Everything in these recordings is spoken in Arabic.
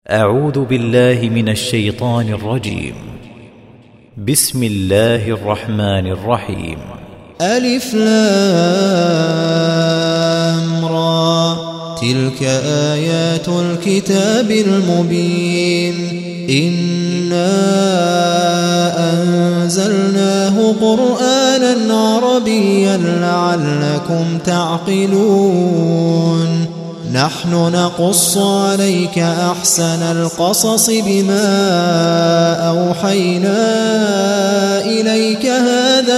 أعوذ بالله من الشيطان الرجيم. بسم الله الرحمن الرحيم. ألف لام را، تلك آيات الكتاب المبين. إنا أنزلناه قرآنا عربيا لعلكم تعقلون. نحن نقص عليك أحسن القصص بما أوحينا إليك هذا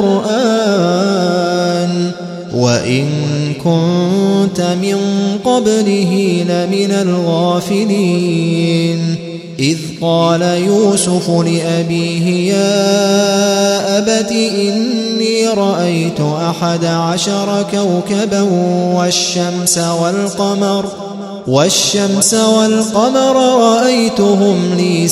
القرآن وإن كنت من قبله لمن الغافلين. إذ قال يوسف لأبيه يا أبت إني رأيت 11 كوكبا والشمس والقمر رأيتهم لي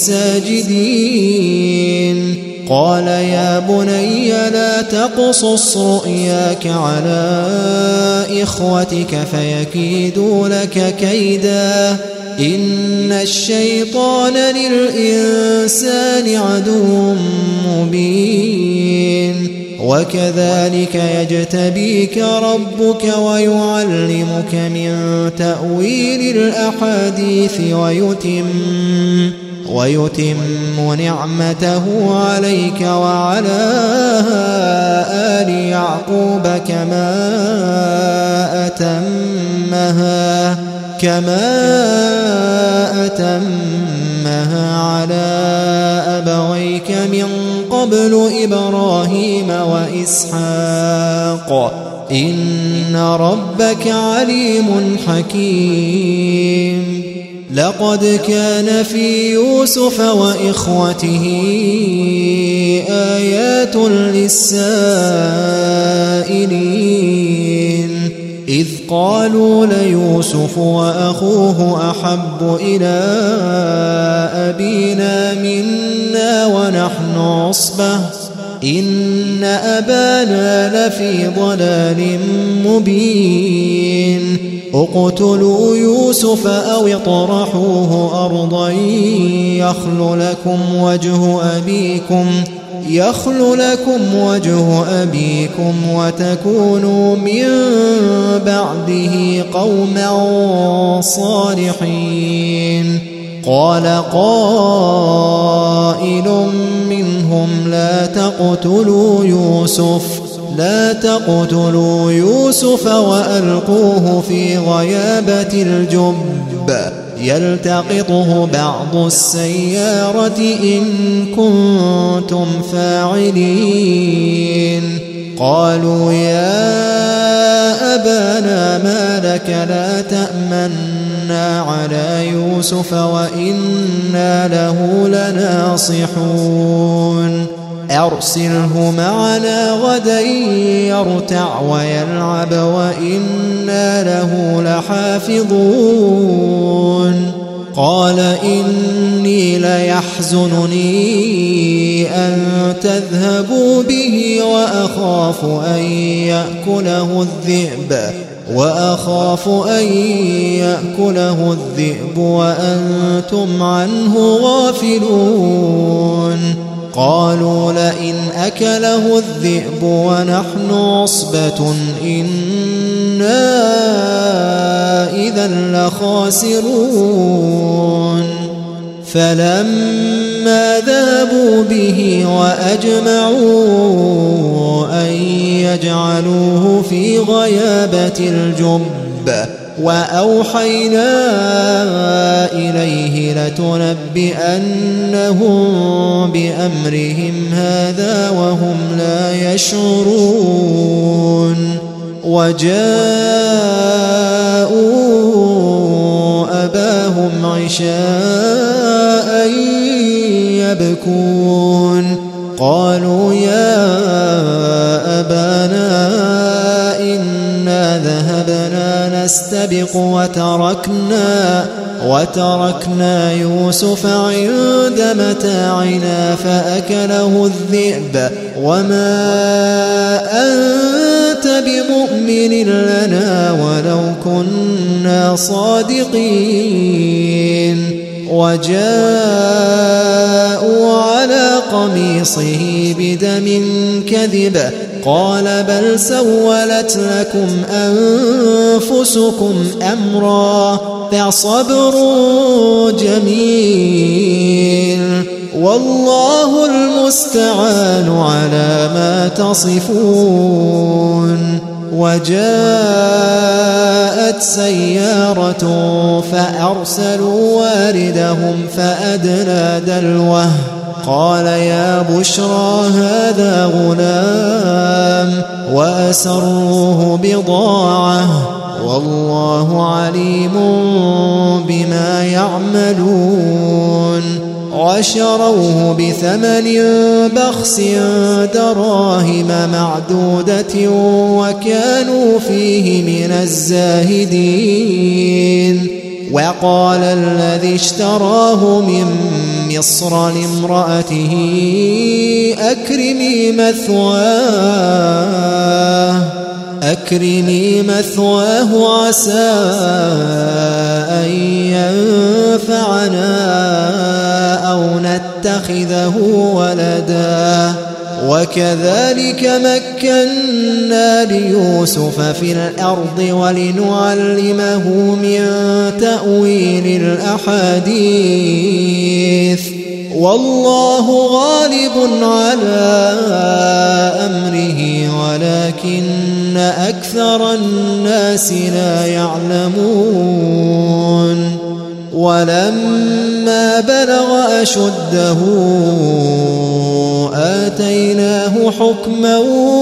ساجدين. قال يا بني لا تقصص رؤياك على إخوتك فيكيدوا لك كيدا إن الشيطان للإنسان عدو مبين. وكذلك يجتبيك ربك ويعلمك من تأويل الأحاديث ويتم نعمته عليك وعلى آل يعقوب كما أتمها على أبويك من قبل إبراهيم وإسحاق إن ربك عليم حكيم. لقد كان في يوسف وإخوته آيات للسائلين إذ قالوا ليوسف وأخوه أحب إلى أبينا منا ونحن عصبة إن أبانا لفي ضلال مبين. اقتلوا يوسف أو اطرحوه أرضا يخل لكم وجه أبيكم وتكونوا من بعده قوما صالحين. قال قائل منهم لا تقتلوا يوسف وألقوه في غيابة الجب يلتقطه بعض السيارة إن كنتم فاعلين. قالوا يا أبانا ما لك لا تأمنا على يوسف وإنا له لناصحون. أرسله معنا غدا يرتع ويلعب وإنا له لحافظون. قال إني ليحزنني أن تذهبوا به وأخاف أن يأكله الذئب وأنتم عنه غافلون. قالوا لئن أكله الذئب ونحن عصبة إنا إذا لخاسرون. فلما ذهبوا به وأجمعوا أن يجعلوه في غيابة الجب وأوحينا إليه لتنبئنهم بأمرهم هذا وهم لا يشعرون. وجاءوا أباهم عشاء يبكون. قالوا يا أبانا إنا ذهبنا نستبق وتركنا يوسف عند متاعنا فأكله الذئب وما أنت بمؤمن لنا ولو كنا صادقين. وجاءوا على قميصه بدم كذب قال بل سولت لكم أنفسكم أمرا فصبر جميل والله المستعان على ما تصفون. وجاءت سيارة فأرسلوا واردهم فأدلى دلوه قال يا بشرى هذا غلام وأسروه بضاعة والله عليم بما يعملون. وشروه بثمن بخس دراهم معدودة وكانوا فيه من الزاهدين. وقال الذي اشتراه من مصر لامرأته أكرمي مثواه عسى أن ينفعنا أو نتخذه ولدا. وكذلك مكنا ليوسف في الأرض ولنعلمه من تأويل الأحاديث والله غالب على أمره ولكن أكثر الناس لا يعلمون. ولما بلغ أشده آتيناه حكما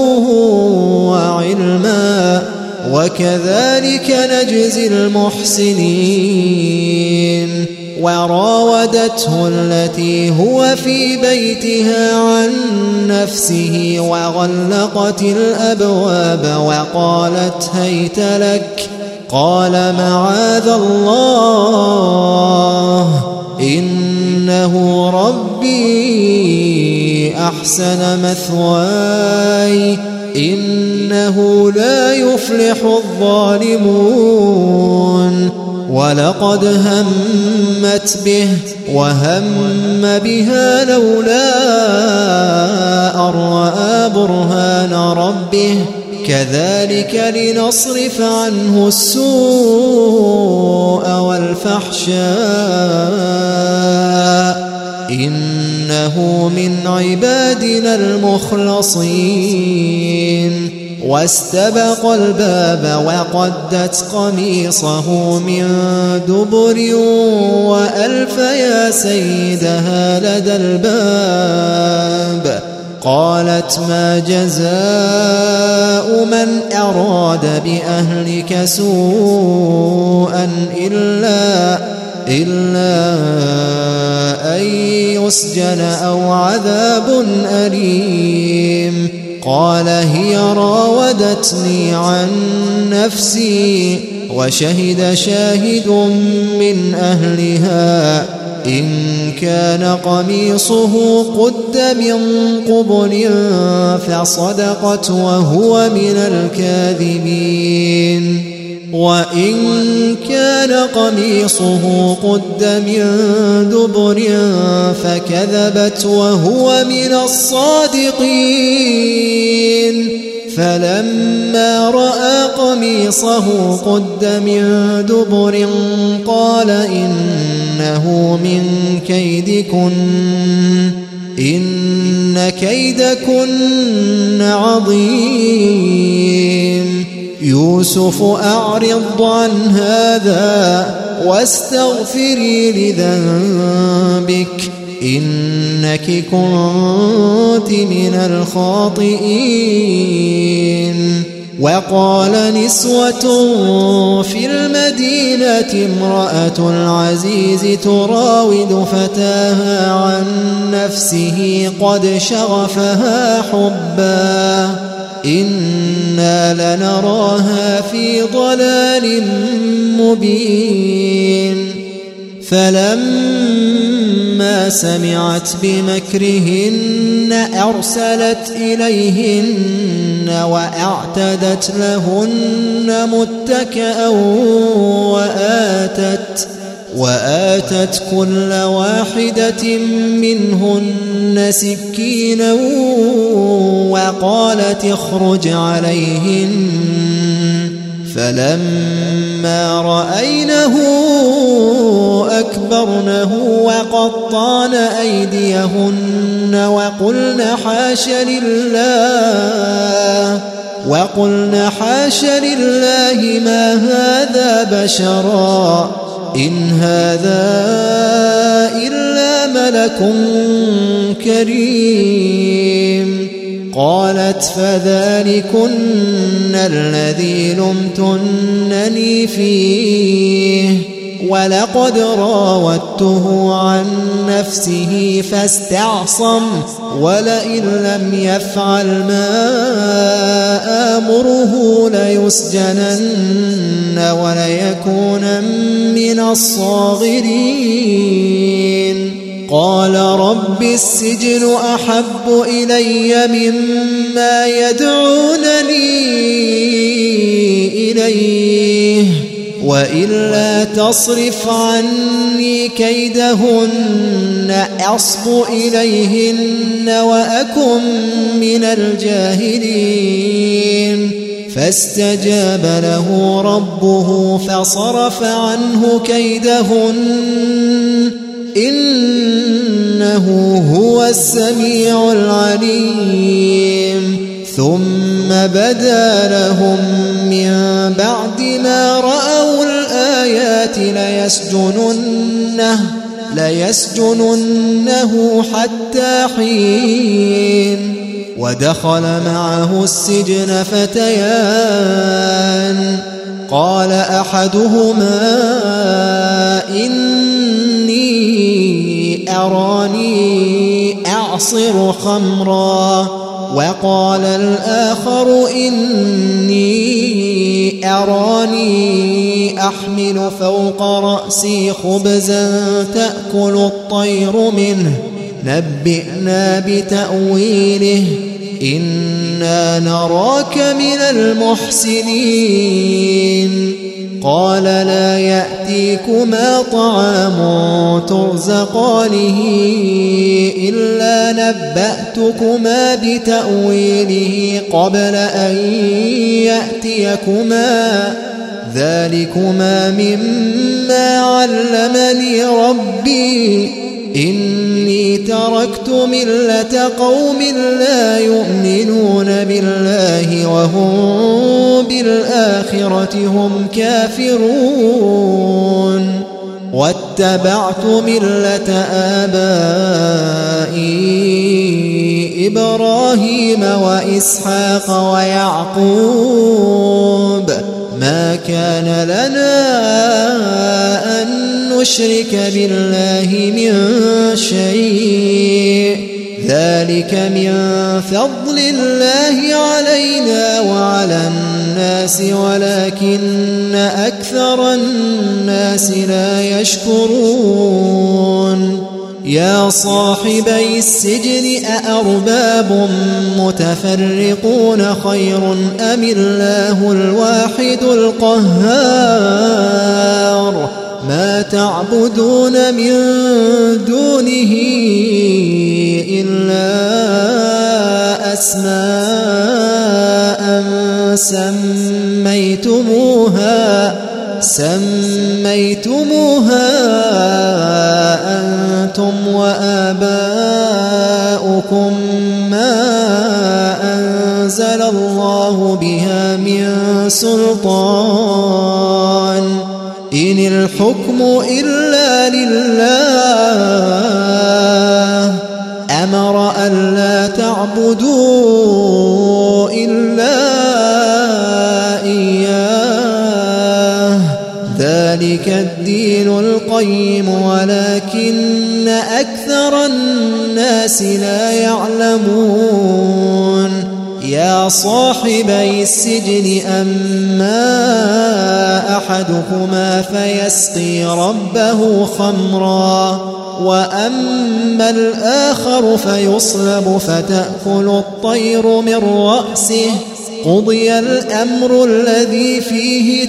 وعلما وكذلك نجزي المحسنين. وراودته التي هو في بيتها عن نفسه وغلقت الأبواب وقالت هيت لك قال معاذ الله إنه ربي أحسن مثواي إنه لا يفلح الظالمون. ولقد همت به وهم بها لولا أن رأى برهان ربه كذلك لنصرف عنه السوء والفحشاء إنه من عبادنا المخلصين. واستبق الباب وقدت قميصه من دبر وألف يا سيدها لدى الباب. قالت ما جزاء من أراد بأهلك سوءا إلا أن يسجن أو عذاب أليم. قال هي راودتني عن نفسي وشهد شاهد من أهلها إن كان قميصه قد من قبل فصدقت وهو من الكاذبين. وإن كان قميصه قد من دبر فكذبت وهو من الصادقين. فلما رأى قميصه قد من دبر قال إنه من كيدكن إن كيدكن عظيم. يوسف أعرض عن هذا واستغفري لذنبك إنك كنت من الخاطئين. وقال نسوة في المدينة امرأة العزيز تراود فتاها عن نفسه قد شغفها حبا إنا لنراها في ضلال مبين. فلما سمعت بمكرهن أرسلت إليهن وأعتدت لهن متكئا وآتت كل واحدة منهن سكينا وقالت اخرج عليهن فلما رأينه أكبرنه وقطعن أيديهن وقلن حاش لله ما هذا بشرا إن هذا إلا ملك كريم قالت فذلكن الذي لمتنني فيه ولقد راودته عن نفسه فاستعصم ولئن لم يفعل ما آمره ليسجنن وليكون من الصاغرين قال رب السجن أحب إلي مما يدعونني إليه وإلا تصرف عني كيدهن أصب إليهن وأكن من الجاهلين فاستجاب له ربه فصرف عنه كيدهن إنه هو السميع العليم ثم بدا لهم من بعد ما رأوا الآيات ليسجننه حتى حين ودخل معه السجن فتيان قال أحدهما إني أراني أعصر خمرا وقال الآخر إني أراني أحمل فوق رأسي خبزا تأكل الطير منه نبئنا بتأويله إنا نراك من المحسنين قال لا يأتيكما طعام ترزقانه إلا نبأتكما بتأويله قبل أن يأتيكما ذلكما مما علمني ربي إني تركت ملة قوم لا يؤمنون بالله وهم بالآخرة هم كافرون واتبعت ملة آبائي إبراهيم وإسحاق ويعقوب ما كان لنا أن نشرك بالله من شيء ذلك من فضل الله علينا وعلى الناس ولكن أكثر الناس لا يشكرون يا صاحبي السجن أأرباب متفرقون خير أم الله الواحد القهار ما تعبدون من دونه إلا أسماء سميتموها أنتم وآباؤكم ما أنزل الله بها من سلطان إن الحكم إلا لله أمر ألا تعبدوا إلا إياه ذلك الدين القيم ولكن أكثر الناس لا يعلمون يا صاحبي السجن أما أحدكما فيسقي ربه خمرا وأما الآخر فيصلب فتأكل الطير من رأسه قضي الأمر الذي فيه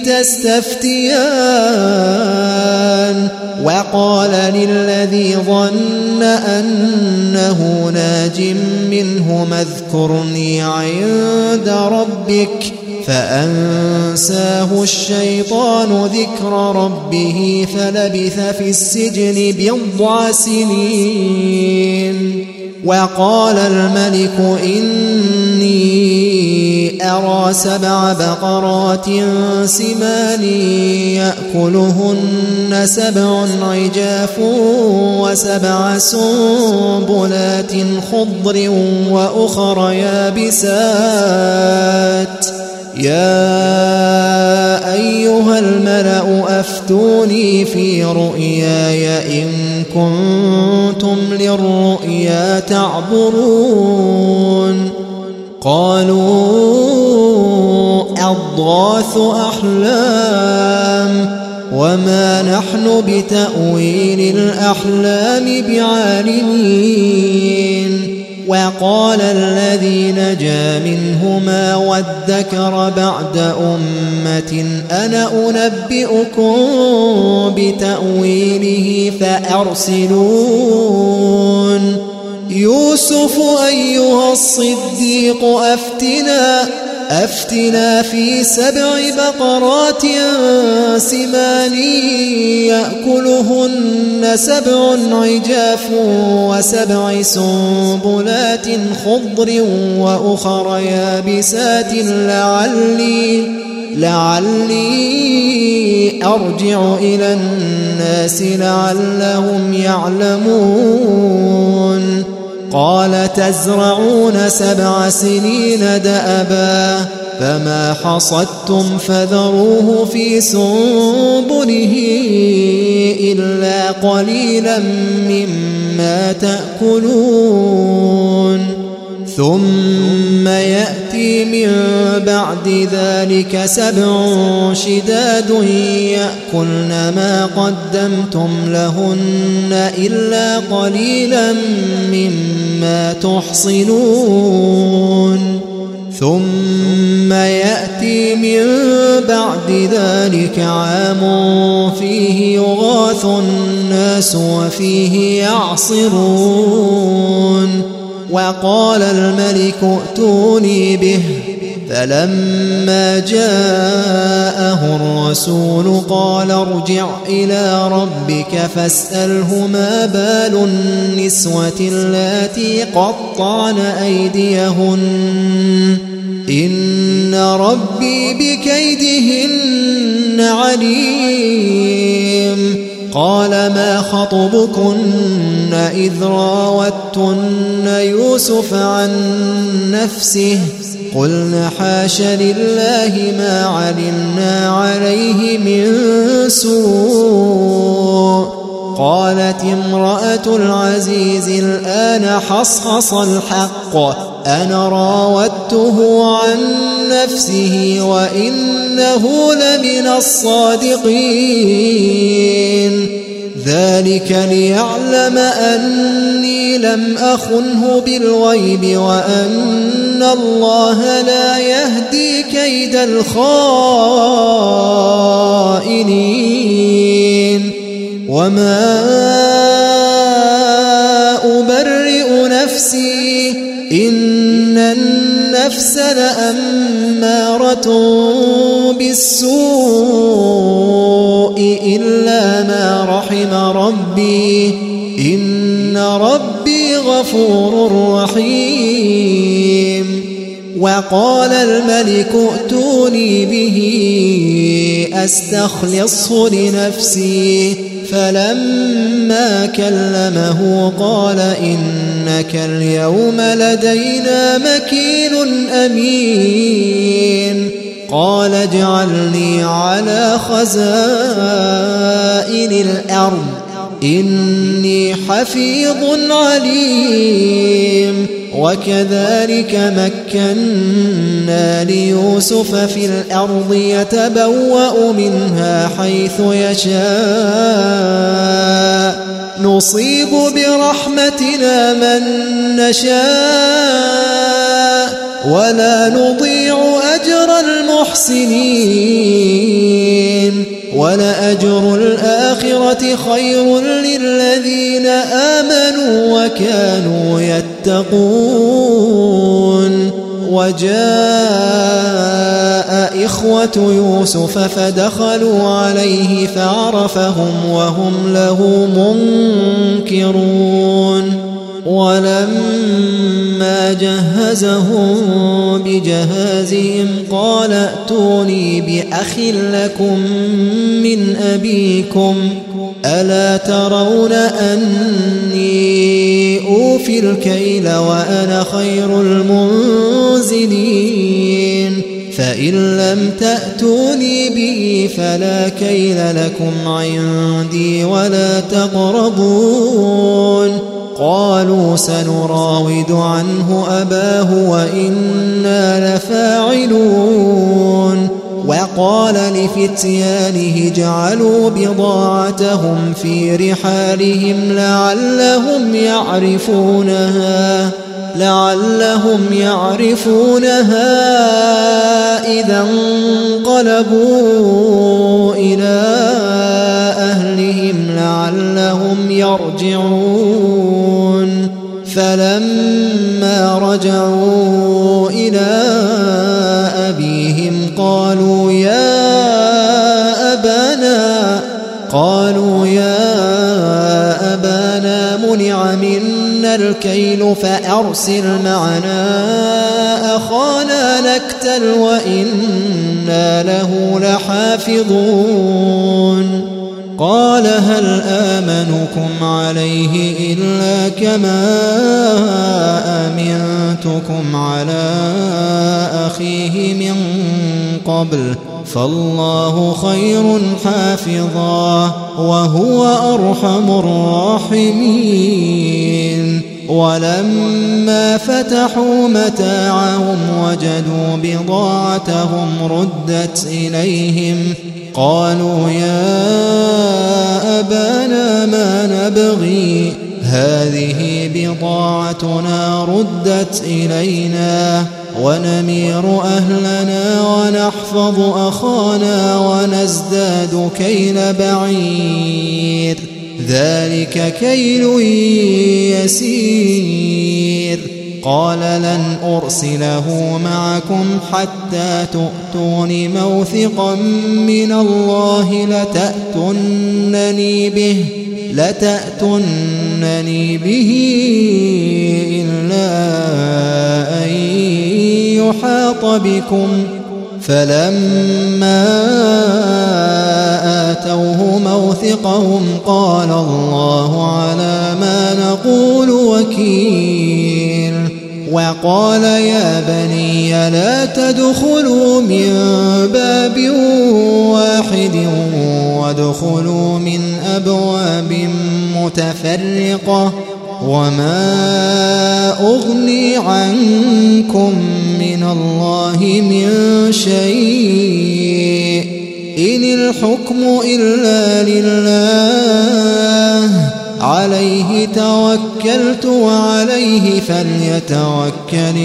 تستفتيان وقال للذي ظن أنه ناج منه اذكرني عند ربك فأنساه الشيطان ذكر ربه فلبث في السجن 9 سنين. وقال الملك إني أرى 7 بقرات سمان يأكلهن 7 عجاف و7 سنبلات خضر وأخر يابسات يا أيها الملأ أفتوني في رؤياي إن كنتم للرؤيا تعبرون. قالوا أضغاث أحلام وما نحن بتأويل الأحلام بعالمين. وقال الذي نجا منهما وادكر بعد أمة أنا أنبئكم بتأويله فأرسلون. يوسف أيها الصديق أفتنا في 7 بقرات سمان يأكلهن 7 عجاف و7 سنبلات خضر وأخر يابسات لعلي أرجع إلى الناس لعلهم يعلمون. قال تزرعون 7 سنين دأبا فما حصدتم فذروه في سنبله إلا قليلا مما تأكلون. ثم يأتي من بعد ذلك 7 شداد يأكلن ما قدمتم لهن إلا قليلا مما تحصنون. ثم يأتي من بعد ذلك عام فيه يغاث الناس وفيه يعصرون. وقال الملك ائتوني به فلما جاءه الرسول قال ارجع إلى ربك فاسأله ما بال النسوة اللاتي قطعن أيديهن إن ربي بكيدهن عليم. قال ما خطبكن إذ راوتن يوسف عن نفسه قلنا حاش لله ما علمنا عليه من سوء. قالت امرأة العزيز الآن حصحص الحق أنا راودته عن نفسه وإنه لمن الصادقين. ذلك ليعلم أني لم أخنه بالغيب وأن الله لا يهدي كيد الخائنين. وما أبرئ نفسي إن النفس لأمارة بالسوء إلا ما رحم ربي إن ربي غفور رحيم. وقال الملك ائتوني به أستخلصه لنفسي فلما كلمه قال إنك اليوم لدينا مكين أمين. قال اجعلني على خزائن الأرض إني حفيظ عليم. وكذلك مكنا ليوسف في الأرض يتبوأ منها حيث يشاء نصيب برحمتنا من نشاء ولا نضيع أجر المحسنين ولأجر الآخرة خير للذين آمنوا وكانوا يتقون. وجاء إخوة يوسف فدخلوا عليه فعرفهم وهم له منكرون. ولما جهزهم بجهازهم قال ائتوني بأخ لكم من أبيكم ألا ترون أني أوفي الكيل وأنا خير المنزلين فإن لم تأتوني به فلا كيل لكم عندي ولا تقربون. قالوا سنراود عنه أباه وإنا لفاعلون. وقال لفتيانه اجعلوا بضاعتهم في رحالهم لعلهم يعرفونها إذا انقلبوا إلى أهلهم لعلهم يرجعون. فلما رجعوا إلى أبيهم قالوا يا أبانا منع منا الكيل فأرسل معنا أخانا نكتل وإنا له لحافظون. قال هل آمنكم عليه إلا كما أمنتكم على أخيه من قبل فالله خير حافظا وهو أرحم الراحمين. ولما فتحوا متاعهم وجدوا بضاعتهم ردت إليهم قالوا يا أبانا ما نبغي هذه بضاعتنا ردت إلينا ونمير أهلنا ونحفظ أخانا ونزداد كيل بعير ذلك كيل يسير. قال لن أرسله معكم حتى تؤتون موثقا من الله لتأتونني به إلا أن يحاط بكم. فلما آتوه موثقهم قال الله على ما نقول وكيل. وقال يا بني لا تدخلوا من باب واحد وادخلوا من أبواب متفرقة وما أغني عنكم من الله من شيء إن الحكم إلا لله عليه توكلت وعليه فليتوكل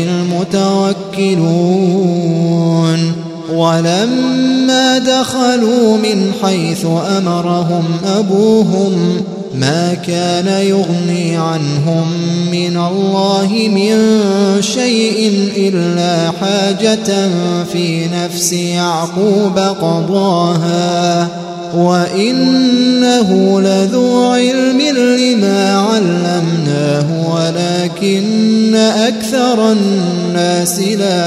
المتوكلون. ولما دخلوا من حيث أمرهم أبوهم ما كان يغني عنهم من الله من شيء إلا حاجة في نفس يعقوب قضاها وإنه لذو علم لما علمناه ولكن أكثر الناس لا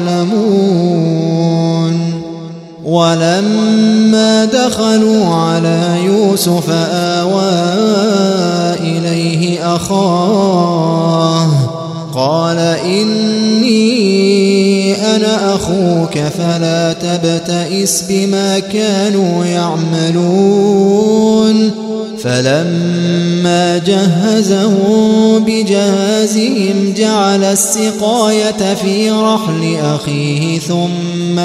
يعلمون. ولما دخلوا على يوسف آوى إليه أخاه قال إني أنا أخوك فلا تبتئس بما كانوا يعملون فلما جهزهم بجهازهم جعل السقاية في رحل أخيه ثم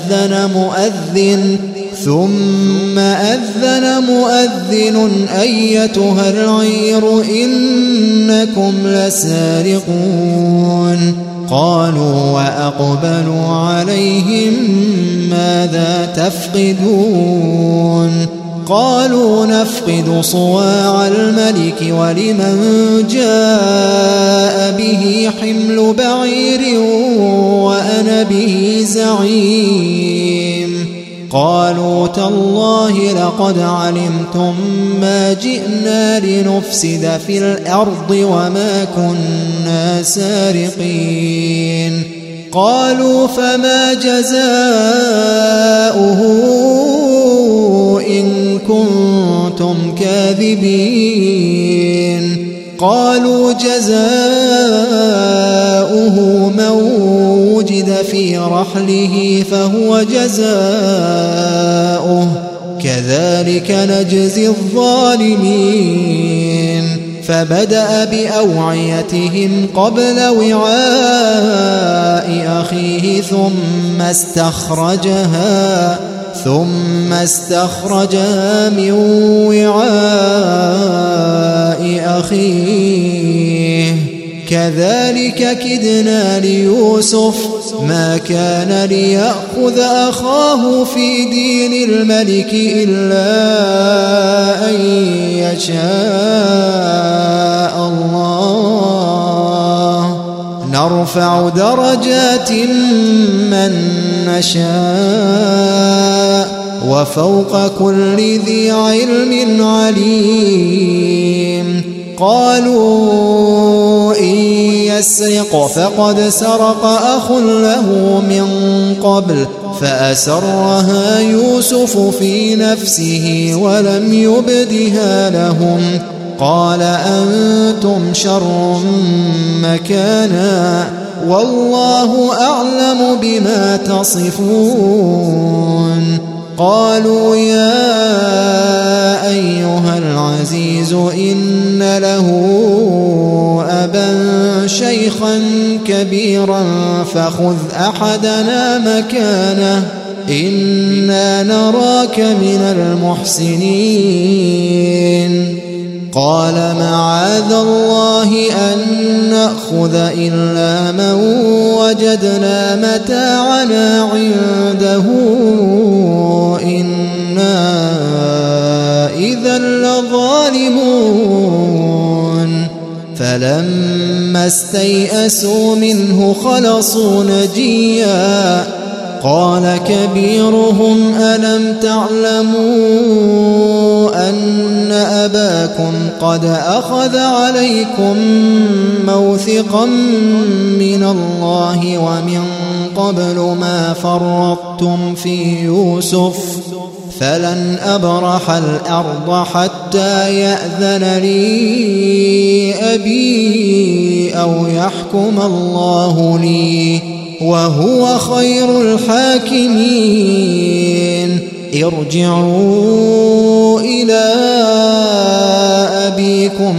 أذن مؤذن أيتها العير إنكم لسارقون قالوا وأقبلوا عليهم ماذا تفقدون قالوا نفقد صواع الملك ولمن جاء به حمل بعير وأنا به زعيم قالوا تالله لقد علمتم ما جئنا لنفسد في الأرض وما كنا سارقين قالوا فما جزاؤه إن كنتم كاذبين قالوا جزاؤه من وجد في رحله فهو جزاؤه كذلك نجزي الظالمين فبدأ بأوعيتهم قبل وعاء أخيه ثم استخرجها من وعاء أخيه كذلك كدنا ليوسف ما كان ليأخذ أخاه في دين الملك إلا أن يشاء الله نرفع درجات من نشاء وفوق كل ذي علم عليم قالوا إن يسرق فقد سرق أخ له من قبل فأسرها يوسف في نفسه ولم يبدها لهم قال أنتم شر مكانا والله أعلم بما تصفون قالوا يا أيها العزيز إن له أبا شيخا كبيرا فخذ أحدنا مكانه إنا نراك من المحسنين قال معاذ الله أن نأخذ إلا من وجدنا متاعنا عنده إنا إذا لظالمون فلما استيئسوا منه خلصوا نجيا قال كبيرهم ألم تعلموا أن أباكم قد أخذ عليكم موثقا من الله ومن قبل ما فرطتم في يوسف فلن أبرح الأرض حتى يأذن لي أبي أو يحكم الله لي وهو خير الحاكمين ارجعوا إلى أبيكم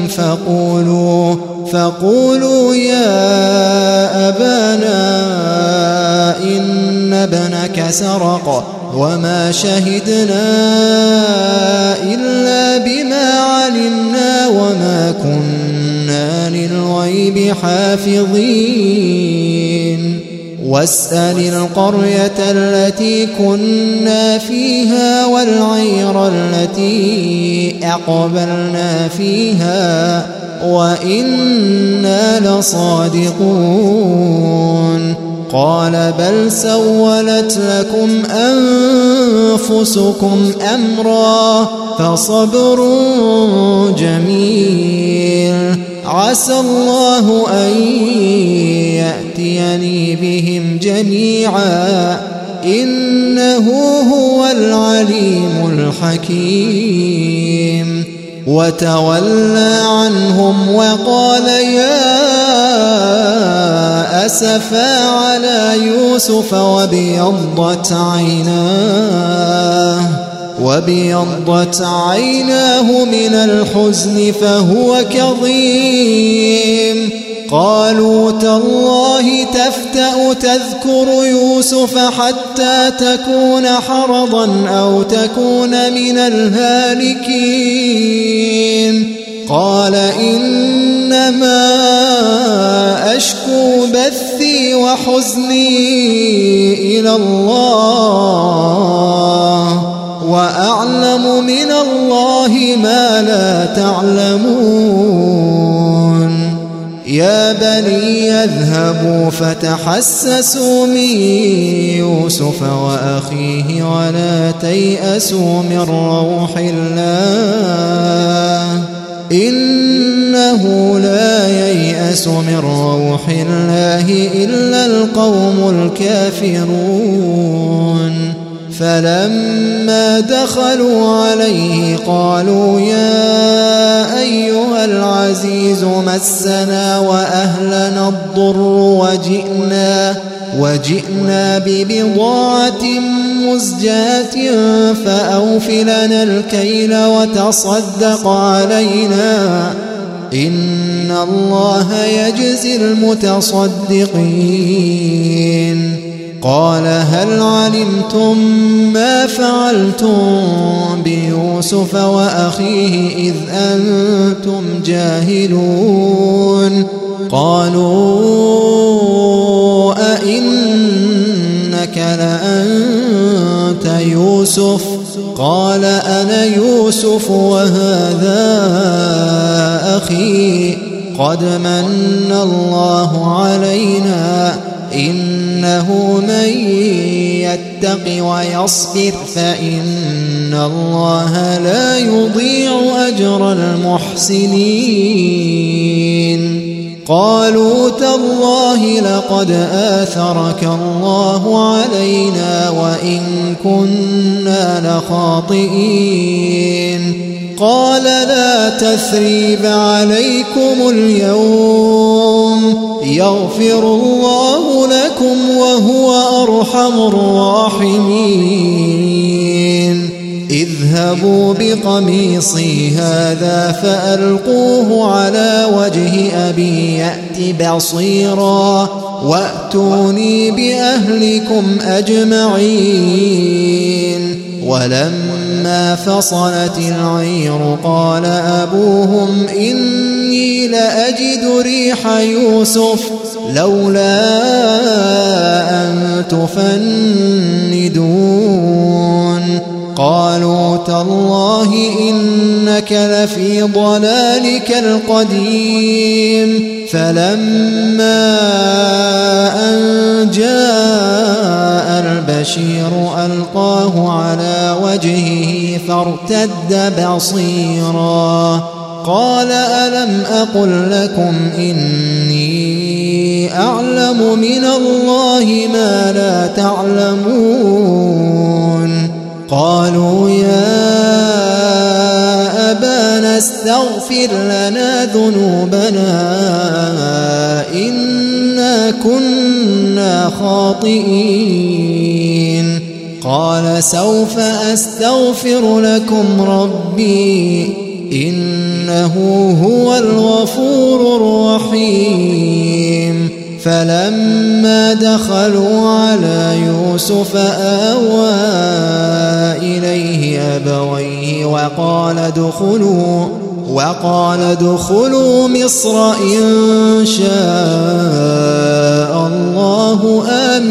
فقولوا يا أبانا إن ابنك سرق وما شهدنا إلا بما علمنا وما كنا للغيب حافظين واسأل القرية التي كنا فيها والعير التي أقبلنا فيها وإنا لصادقون قال بل سولت لكم أنفسكم أمرا فصبر جميل عسى الله أن يأتيني بهم جميعا إنه هو العليم الحكيم وتولى عنهم وقال يا أسفا على يوسف وابيضت عيناه وابيضت عيناه من الحزن فهو كظيم قالوا تالله تفتأ تذكر يوسف حتى تكون حرضا أو تكون من الهالكين قال إنما أشكو بثي وحزني إلى الله وأعلم من الله ما لا تعلمون يا بني اذهبوا فتحسسوا من يوسف وأخيه ولا تيأسوا من روح الله إنه لا ييأس من روح الله إلا القوم الكافرون فلما دخلوا عليه قالوا يا أيها العزيز مسنا وأهلنا الضر وجئنا ببضاعة مزجاة فأوف لنا الكيل وتصدق علينا إن الله يجزي المتصدقين قال هل علمتم ما فعلتم بيوسف وأخيه إذ أنتم جاهلون قالوا أئنك لأنت يوسف قال أنا يوسف وهذا أخي قد من الله علينا إنه من يتق ويصبر فإن الله لا يضيع أجر المحسنين قالوا تالله لقد آثرك الله علينا وإن كنا لخاطئين قال لا تثريب عليكم اليوم يغفر الله لكم وهو أرحم الراحمين اذهبوا بقميصي هذا فألقوه على وجه أبي يأت بصيرا وأتوني بأهلكم أجمعين ولما فصلت العير قال أبوهم إني لأجد ريح يوسف لولا أن تفندون قالوا تالله إنك لفي ضلالك القديم فلما أن جاء البشير ألقاه على وجهه فارتد بصيرا قال ألم أقل لكم إني أعلم من الله ما لا تعلمون قالوا يا أبانا استغفر لنا ذنوبنا إنا كنا خاطئين قال سوف أستغفر لكم ربي إنه هو الغفور الرحيم فلما دخلوا على يوسف آوى إليه أبويه وقال ادخلوا مصر إن شاء الله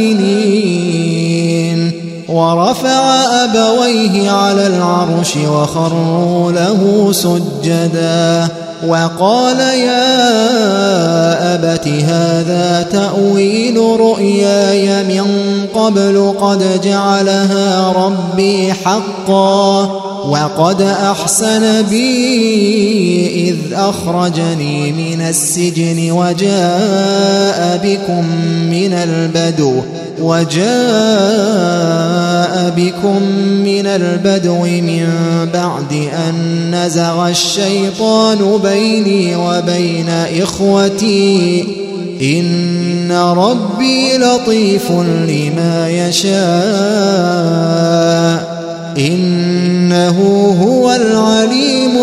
آمنين ورفع أبويه على العرش وخروا له سجدا وقال يا أبت هذا تأويل رؤياي من قبل قد جعلها ربي حقا وقد أحسن بي إذ أخرجني من السجن وجاء بكم من البدو من بعد أن نزغ الشيطان بيني وبين إخوتي إن ربي لطيف لما يشاء إنه هو العليم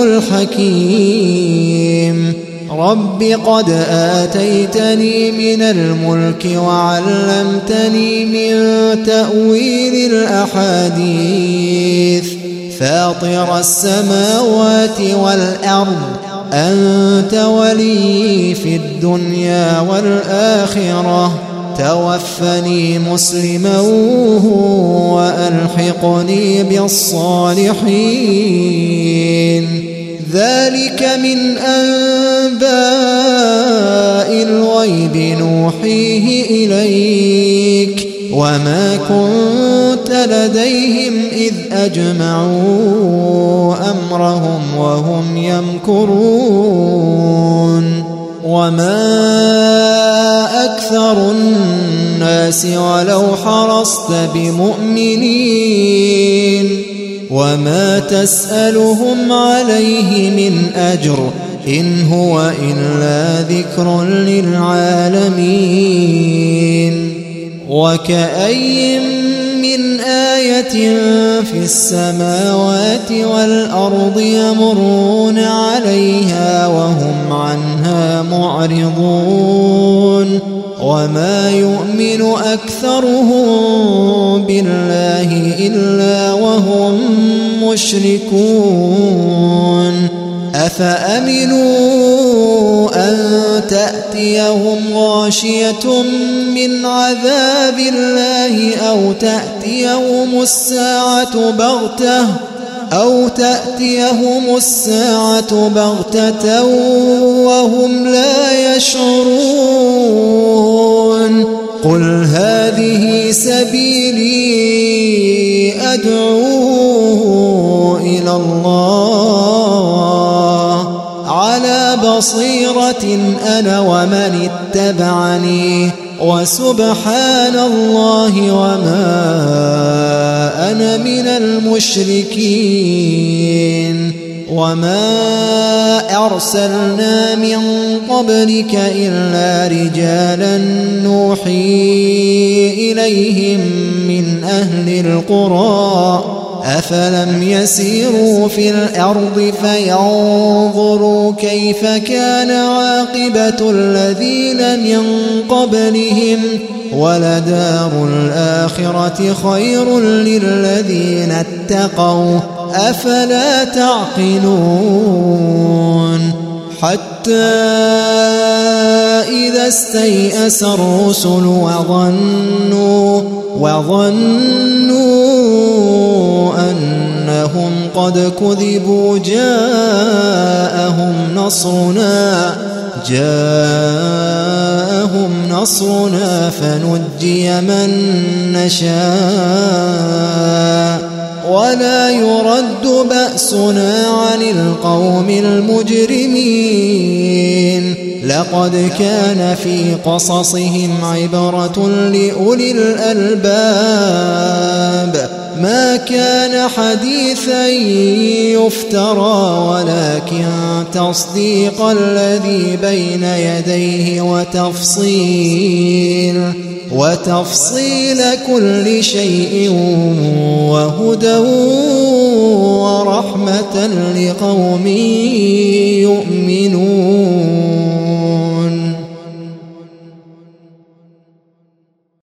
الحكيم رب قد آتيتني من الملك وعلمتني من تأويل الأحاديث فاطر السماوات والأرض أنت ولي في الدنيا والآخرة توفني مسلما وألحقني بالصالحين ذلك من أنباء الغيب نوحيه إليك وما كنت لديهم إذ أجمعوا أمرهم وهم يمكرون وما أكثر الناس ولو حرصت بمؤمنين وما تسألهم عليه من أجر إن هو إلا ذكر للعالمين وكأي من آية في السماوات والأرض يمرون عليها وهم عنها معرضون وما يؤمن أكثرهم بالله إلا وهم مشركون أفأمنوا أن تأتيهم غاشية من عذاب الله أو تأتيهم الساعة بغتة وهم لا يشعرون قل هذه سبيلي أدعو إلى الله على بصيرة أنا ومن اتبعني وسبحان الله وما أنا من المشركين وما أرسلنا من قبلك إلا رجالا نوحي إليهم من أهل القرى أفلم يسيروا في الأرض فينظروا كيف كان عاقبة الذين من قبلهم ولدار الآخرة خير للذين اتقوا أفلا تعقلون حتى إذا استيأس الرسل وظنوا أنهم قد كذبوا جاءهم نصرنا فنجي من نشاء ولا يرد بأسنا عن القوم المجرمين لقد كان في قصصهم عبرة لأولي الألباب ما كان حديثا يفترى ولكن تصديق الذي بين يديه وتفصيل كل شيء وهدى ورحمة لقوم يؤمنون